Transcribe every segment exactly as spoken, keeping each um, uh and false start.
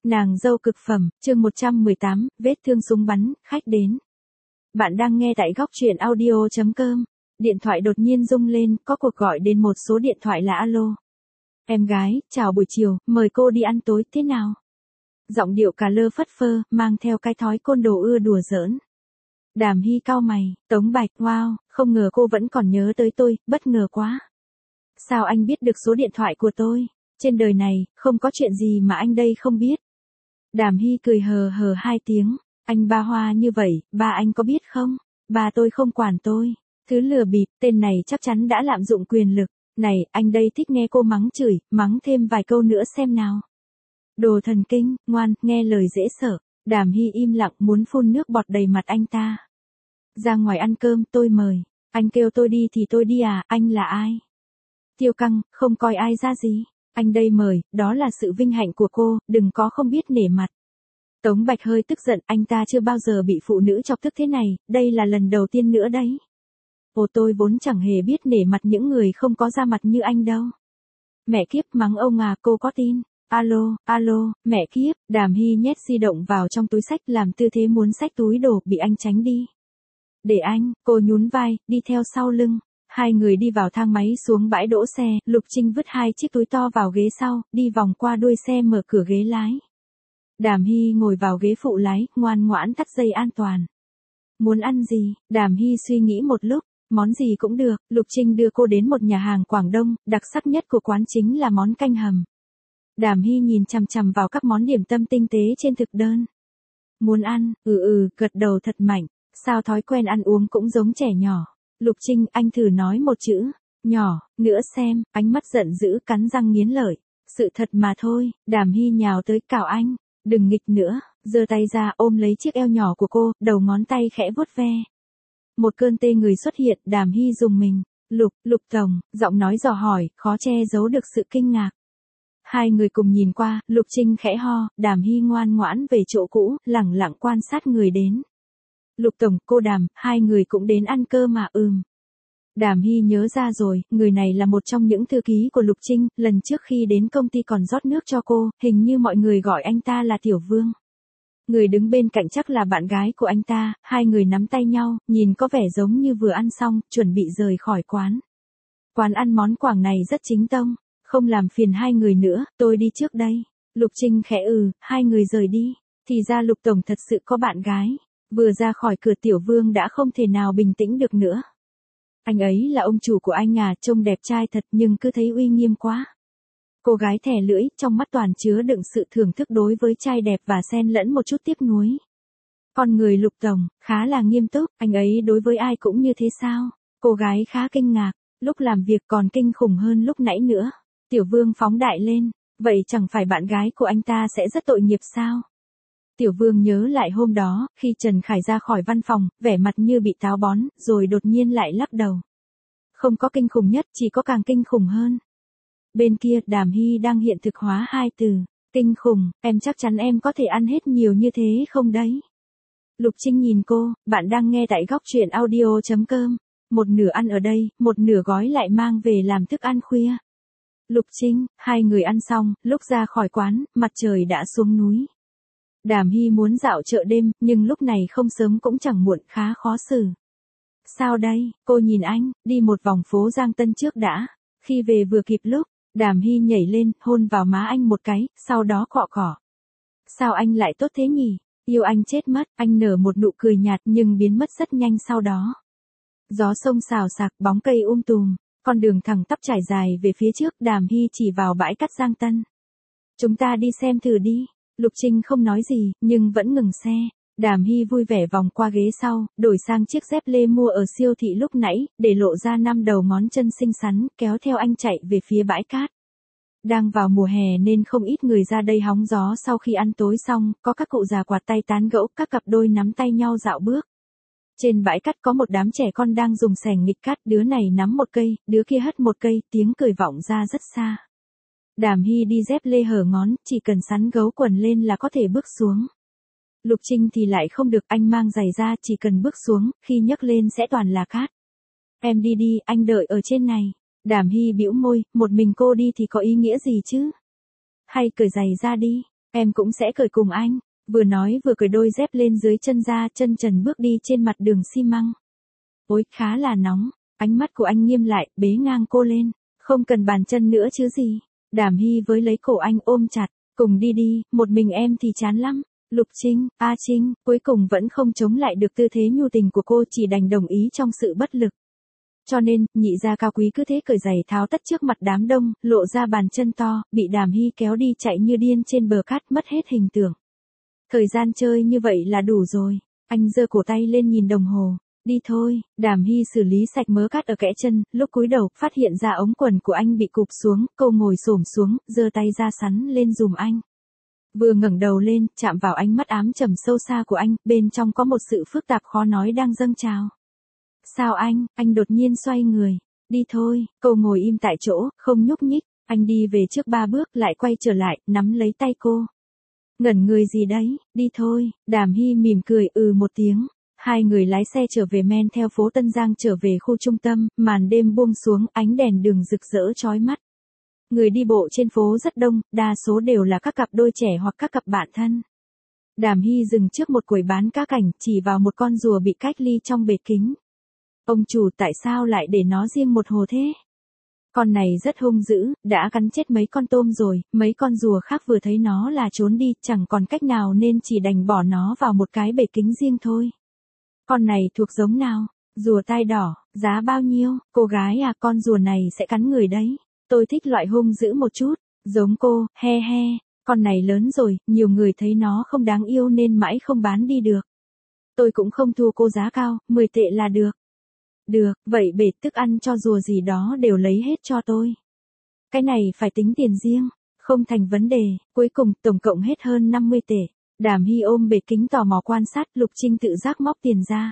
Nàng dâu cực phẩm, chương một trăm mười tám, vết thương súng bắn, khách đến. Bạn đang nghe tại góc truyện audio chấm com. Điện thoại đột nhiên rung lên, có cuộc gọi đến một số điện thoại là alo. Em gái, chào buổi chiều, mời cô đi ăn tối, thế nào? Giọng điệu cà lơ phất phơ, mang theo cái thói côn đồ ưa đùa giỡn. Đàm Hy cau mày, Tống Bạch, wow, không ngờ cô vẫn còn nhớ tới tôi, bất ngờ quá. Sao anh biết được số điện thoại của tôi? Trên đời này, không có chuyện gì mà anh đây không biết. Đàm Hy cười hờ hờ hai tiếng, anh ba hoa như vậy, ba anh có biết không? Ba tôi không quản tôi. Thứ lừa bịp, tên này chắc chắn đã lạm dụng quyền lực. Này, anh đây thích nghe cô mắng chửi, mắng thêm vài câu nữa xem nào. Đồ thần kinh, ngoan, nghe lời dễ sợ. Đàm Hy im lặng muốn phun nước bọt đầy mặt anh ta. Ra ngoài ăn cơm, tôi mời. Anh kêu tôi đi thì tôi đi à, anh là ai? Tiêu Căng, không coi ai ra gì. Anh đây mời, đó là sự vinh hạnh của cô, đừng có không biết nể mặt. Tống Bạch hơi tức giận, anh ta chưa bao giờ bị phụ nữ chọc tức thế này, đây là lần đầu tiên nữa đấy. Ồ, tôi vốn chẳng hề biết nể mặt những người không có da mặt như anh đâu. Mẹ kiếp, mắng ông à, cô có tin? Alo, alo, mẹ kiếp. Đàm Hy nhét di động vào trong túi xách, làm tư thế muốn xách túi đồ, bị anh tránh đi. Để anh, cô nhún vai, đi theo sau lưng. Hai người đi vào thang máy xuống bãi đỗ xe, Lục Trinh vứt hai chiếc túi to vào ghế sau, đi vòng qua đuôi xe mở cửa ghế lái. Đàm Hy ngồi vào ghế phụ lái, ngoan ngoãn thắt dây an toàn. Muốn ăn gì? Đàm Hy suy nghĩ một lúc, món gì cũng được. Lục Trinh đưa cô đến một nhà hàng Quảng Đông, đặc sắc nhất của quán chính là món canh hầm. Đàm Hy nhìn chằm chằm vào các món điểm tâm tinh tế trên thực đơn. Muốn ăn, ừ ừ, gật đầu thật mạnh, sao thói quen ăn uống cũng giống trẻ nhỏ. Lục Trinh, anh thử nói một chữ, nhỏ, nữa xem, ánh mắt giận dữ cắn răng nghiến lợi. Sự thật mà thôi. Đàm Hy nhào tới cào anh, đừng nghịch nữa, giơ tay ra ôm lấy chiếc eo nhỏ của cô, đầu ngón tay khẽ vuốt ve. Một cơn tê người xuất hiện, Đàm Hy rùng mình. Lục, Lục Tổng, giọng nói dò hỏi, khó che giấu được sự kinh ngạc. Hai người cùng nhìn qua, Lục Trinh khẽ ho, Đàm Hy ngoan ngoãn về chỗ cũ, lẳng lặng quan sát người đến. Lục Tổng, cô Đàm, hai người cũng đến ăn cơm mà. Ừm. Đàm Hy nhớ ra rồi, người này là một trong những thư ký của Lục Trinh, lần trước khi đến công ty còn rót nước cho cô, hình như mọi người gọi anh ta là Tiểu Vương. Người đứng bên cạnh chắc là bạn gái của anh ta, hai người nắm tay nhau, nhìn có vẻ giống như vừa ăn xong, chuẩn bị rời khỏi quán. Quán ăn món Quảng này rất chính tông, không làm phiền hai người nữa, tôi đi trước đây. Lục Trinh khẽ ừ, hai người rời đi, thì ra Lục Tổng thật sự có bạn gái. Vừa ra khỏi cửa Tiểu Vương đã không thể nào bình tĩnh được nữa. Anh ấy là ông chủ của anh à, trông đẹp trai thật nhưng cứ thấy uy nghiêm quá. Cô gái thè lưỡi, trong mắt toàn chứa đựng sự thưởng thức đối với trai đẹp và xen lẫn một chút tiếc nuối. Con người Lục Tổng, khá là nghiêm túc, anh ấy đối với ai cũng như thế sao? Cô gái khá kinh ngạc, lúc làm việc còn kinh khủng hơn lúc nãy nữa. Tiểu Vương phóng đại lên, vậy chẳng phải bạn gái của anh ta sẽ rất tội nghiệp sao? Tiểu Vương nhớ lại hôm đó, khi Trần Khải ra khỏi văn phòng, vẻ mặt như bị táo bón, rồi đột nhiên lại lắc đầu. Không có kinh khủng nhất, chỉ có càng kinh khủng hơn. Bên kia, Đàm Hy đang hiện thực hóa hai từ, kinh khủng, em chắc chắn em có thể ăn hết nhiều như thế không đấy? Lục Trinh nhìn cô, bạn đang nghe tại góc truyện audio chấm com. Một nửa ăn ở đây, một nửa gói lại mang về làm thức ăn khuya. Lục Trinh, hai người ăn xong, lúc ra khỏi quán, mặt trời đã xuống núi. Đàm Hy muốn dạo chợ đêm, nhưng lúc này không sớm cũng chẳng muộn, khá khó xử. Sao đây, cô nhìn anh, đi một vòng phố Giang Tân trước đã. Khi về vừa kịp lúc, Đàm Hy nhảy lên, hôn vào má anh một cái, sau đó cọ cọ. Sao anh lại tốt thế nhỉ? Yêu anh chết mất, anh nở một nụ cười nhạt nhưng biến mất rất nhanh sau đó. Gió sông xào xạc, bóng cây um tùm, con đường thẳng tắp trải dài về phía trước, Đàm Hy chỉ vào bãi cát Giang Tân. Chúng ta đi xem thử đi. Lục Trinh không nói gì, nhưng vẫn ngừng xe. Đàm Hy vui vẻ vòng qua ghế sau, đổi sang chiếc dép lê mua ở siêu thị lúc nãy, để lộ ra năm đầu ngón chân xinh xắn, kéo theo anh chạy về phía bãi cát. Đang vào mùa hè nên không ít người ra đây hóng gió sau khi ăn tối xong, có các cụ già quạt tay tán gẫu, các cặp đôi nắm tay nhau dạo bước. Trên bãi cát có một đám trẻ con đang dùng xẻng nghịch cát, đứa này nắm một cây, đứa kia hất một cây, tiếng cười vọng ra rất xa. Đàm Hy đi dép lê hở ngón, chỉ cần sắn gấu quần lên là có thể bước xuống. Lục Trinh thì lại không được, anh mang giày ra, chỉ cần bước xuống, khi nhấc lên sẽ toàn là cát. Em đi đi, anh đợi ở trên này. Đàm Hy bĩu môi, một mình cô đi thì có ý nghĩa gì chứ? Hay cởi giày ra đi. Em cũng sẽ cởi cùng anh. Vừa nói vừa cởi đôi dép lên dưới chân ra, chân trần bước đi trên mặt đường xi măng. Ôi, khá là nóng. Ánh mắt của anh nghiêm lại, bế ngang cô lên. Không cần bàn chân nữa chứ gì. Đàm Hy với lấy cổ anh ôm chặt. Cùng đi đi, một mình em thì chán lắm. Lục Trinh, A Trinh, cuối cùng vẫn không chống lại được tư thế nhu tình của cô, chỉ đành đồng ý trong sự bất lực. Cho nên, nhị gia cao quý cứ thế cởi giày tháo tất trước mặt đám đông, lộ ra bàn chân to, bị Đàm Hy kéo đi chạy như điên trên bờ cát, mất hết hình tượng. Thời gian chơi như vậy là đủ rồi. Anh giơ cổ tay lên nhìn đồng hồ. Đi thôi. Đàm Hy xử lý sạch mớ cát ở kẽ chân, lúc cúi đầu, phát hiện ra ống quần của anh bị cụp xuống, cô ngồi xổm xuống, giơ tay ra sắn lên giùm anh. Vừa ngẩng đầu lên, chạm vào ánh mắt ám trầm sâu xa của anh, bên trong có một sự phức tạp khó nói đang dâng trào. Sao anh, anh đột nhiên xoay người. Đi thôi. Cô ngồi im tại chỗ, không nhúc nhích. Anh đi về trước ba bước, lại quay trở lại, nắm lấy tay cô. Ngẩn người gì đấy, đi thôi. Đàm Hy mỉm cười ừ một tiếng. Hai người lái xe trở về, men theo phố Tân Giang trở về khu trung tâm, màn đêm buông xuống, ánh đèn đường rực rỡ chói mắt. Người đi bộ trên phố rất đông, đa số đều là các cặp đôi trẻ hoặc các cặp bạn thân. Đàm Hy dừng trước một quầy bán cá cảnh, chỉ vào một con rùa bị cách ly trong bể kính. Ông chủ, tại sao lại để nó riêng một hồ thế? Con này rất hung dữ, đã cắn chết mấy con tôm rồi, mấy con rùa khác vừa thấy nó là trốn đi, chẳng còn cách nào nên chỉ đành bỏ nó vào một cái bể kính riêng thôi. Con này thuộc giống nào? Rùa tai đỏ, giá bao nhiêu? Cô gái à, con rùa này sẽ cắn người đấy. Tôi thích loại hung dữ một chút, giống cô, he he. Con này lớn rồi, nhiều người thấy nó không đáng yêu nên mãi không bán đi được. Tôi cũng không thua cô giá cao, mười tệ là được. Được, vậy bể thức ăn cho rùa gì đó đều lấy hết cho tôi. Cái này phải tính tiền riêng, không thành vấn đề, cuối cùng tổng cộng hết hơn năm mươi tệ. Đàm Hy ôm bể kính tò mò quan sát, Lục Trinh tự giác móc tiền ra.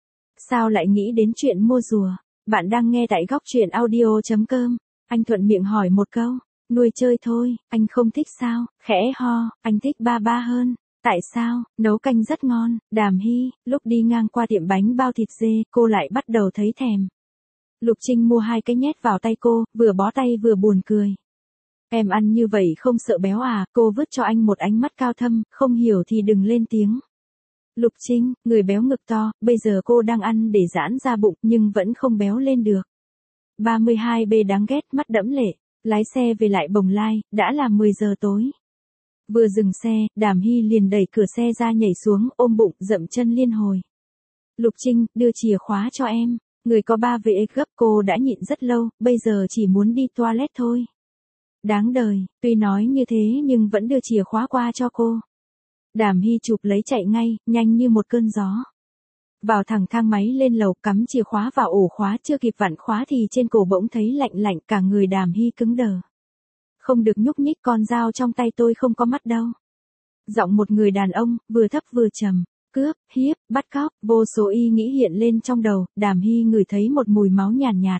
Sao lại nghĩ đến chuyện mua rùa? Bạn đang nghe tại góc truyện audio chấm com. Anh thuận miệng hỏi một câu, nuôi chơi thôi, anh không thích sao? Khẽ ho, anh thích ba ba hơn. Tại sao? Nấu canh rất ngon. Đàm Hy, lúc đi ngang qua tiệm bánh bao thịt dê, cô lại bắt đầu thấy thèm. Lục Trinh mua hai cái nhét vào tay cô, vừa bó tay vừa buồn cười. Em ăn như vậy không sợ béo à? Cô vứt cho anh một ánh mắt cao thâm, không hiểu thì đừng lên tiếng. Lục Trinh, người béo ngực to, bây giờ cô đang ăn để giãn ra bụng nhưng vẫn không béo lên được. ba mươi hai B đáng ghét, mắt đẫm lệ. Lái xe về lại Bồng Lai, đã là mười giờ tối. Vừa dừng xe, Đàm Hy liền đẩy cửa xe ra nhảy xuống, ôm bụng, dậm chân liên hồi. Lục Trinh, đưa chìa khóa cho em. Người có ba vê gấp, cô đã nhịn rất lâu, bây giờ chỉ muốn đi toilet thôi. Đáng đời, tuy nói như thế nhưng vẫn đưa chìa khóa qua cho cô. Đàm Hy chụp lấy chạy ngay, nhanh như một cơn gió. Vào thẳng thang máy lên lầu, cắm chìa khóa vào ổ khóa, chưa kịp vặn khóa thì trên cổ bỗng thấy lạnh lạnh, cả người Đàm Hy cứng đờ. Không được nhúc nhích, con dao trong tay tôi không có mắt đâu. Giọng một người đàn ông, vừa thấp vừa trầm. Cướp, hiếp, bắt cóc, vô số ý nghĩ hiện lên trong đầu, Đàm Hy ngửi thấy một mùi máu nhàn nhạt, nhạt.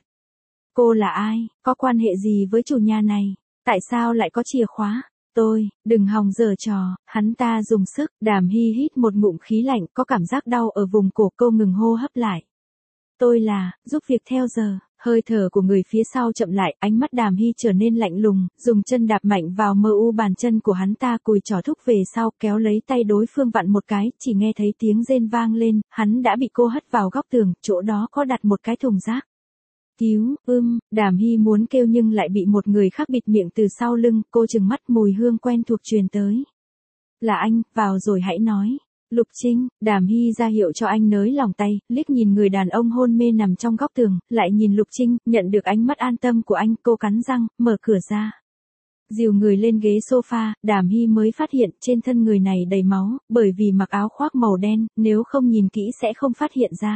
Cô là ai, có quan hệ gì với chủ nhà này? Tại sao lại có chìa khóa? Tôi, đừng hòng giở trò, hắn ta dùng sức, Đàm Hy hít một ngụm khí lạnh, có cảm giác đau ở vùng cổ, cô ngừng hô hấp lại. Tôi là, giúp việc theo giờ. Hơi thở của người phía sau chậm lại, ánh mắt Đàm Hy trở nên lạnh lùng, dùng chân đạp mạnh vào mờ u bàn chân của hắn ta, cùi trỏ thúc về sau, kéo lấy tay đối phương vặn một cái, chỉ nghe thấy tiếng rên vang lên, hắn đã bị cô hất vào góc tường, chỗ đó có đặt một cái thùng rác. Cứu, ưm, Đàm Hy muốn kêu nhưng lại bị một người khác bịt miệng từ sau lưng, cô trừng mắt, mùi hương quen thuộc truyền tới. Là anh, vào rồi hãy nói. Lục Trinh, Đàm Hy ra hiệu cho anh nới lòng tay, liếc nhìn người đàn ông hôn mê nằm trong góc tường, lại nhìn Lục Trinh, nhận được ánh mắt an tâm của anh, cô cắn răng, mở cửa ra. Dìu người lên ghế sofa, Đàm Hy mới phát hiện trên thân người này đầy máu, bởi vì mặc áo khoác màu đen, nếu không nhìn kỹ sẽ không phát hiện ra.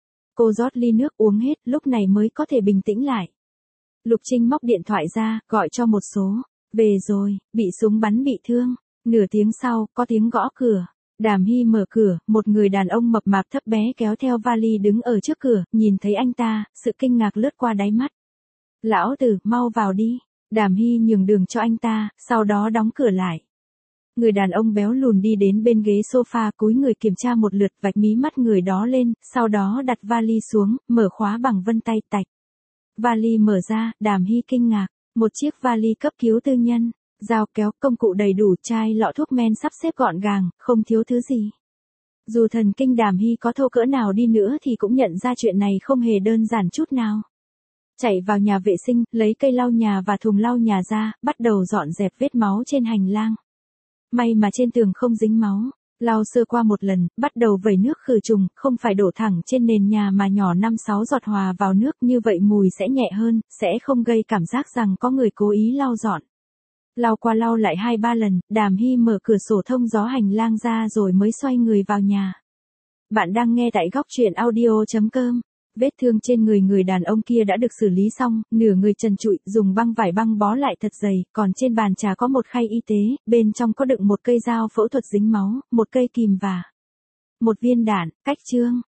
Cô rót ly nước uống hết, lúc này mới có thể bình tĩnh lại. Lục Trinh móc điện thoại ra, gọi cho một số. Về rồi, bị súng bắn bị thương. Nửa tiếng sau, có tiếng gõ cửa. Đàm Hy mở cửa, một người đàn ông mập mạp thấp bé kéo theo vali đứng ở trước cửa, nhìn thấy anh ta, sự kinh ngạc lướt qua đáy mắt. Lão tử, mau vào đi. Đàm Hy nhường đường cho anh ta, sau đó đóng cửa lại. Người đàn ông béo lùn đi đến bên ghế sofa, cúi người kiểm tra một lượt, vạch mí mắt người đó lên, sau đó đặt vali xuống, mở khóa bằng vân tay, tạch. Vali mở ra, Đàm Hy kinh ngạc, một chiếc vali cấp cứu tư nhân. Dao kéo, công cụ đầy đủ, chai lọ thuốc men sắp xếp gọn gàng, không thiếu thứ gì. Dù thần kinh Đàm Hy có thô cỡ nào đi nữa thì cũng nhận ra chuyện này không hề đơn giản chút nào. Chạy vào nhà vệ sinh, lấy cây lau nhà và thùng lau nhà ra, bắt đầu dọn dẹp vết máu trên hành lang. May mà trên tường không dính máu. Lau sơ qua một lần, bắt đầu vẩy nước khử trùng, không phải đổ thẳng trên nền nhà mà nhỏ năm sáu giọt hòa vào nước, như vậy mùi sẽ nhẹ hơn, sẽ không gây cảm giác rằng có người cố ý lau dọn. Lau qua lau lại hai ba lần, Đàm Hy mở cửa sổ thông gió hành lang ra rồi mới xoay người vào nhà. Bạn đang nghe tại góc truyện audio chấm com. Vết thương trên người người đàn ông kia đã được xử lý xong, nửa người trần trụi, dùng băng vải băng bó lại thật dày, còn trên bàn trà có một khay y tế, bên trong có đựng một cây dao phẫu thuật dính máu, một cây kìm và một viên đạn. Cách chương.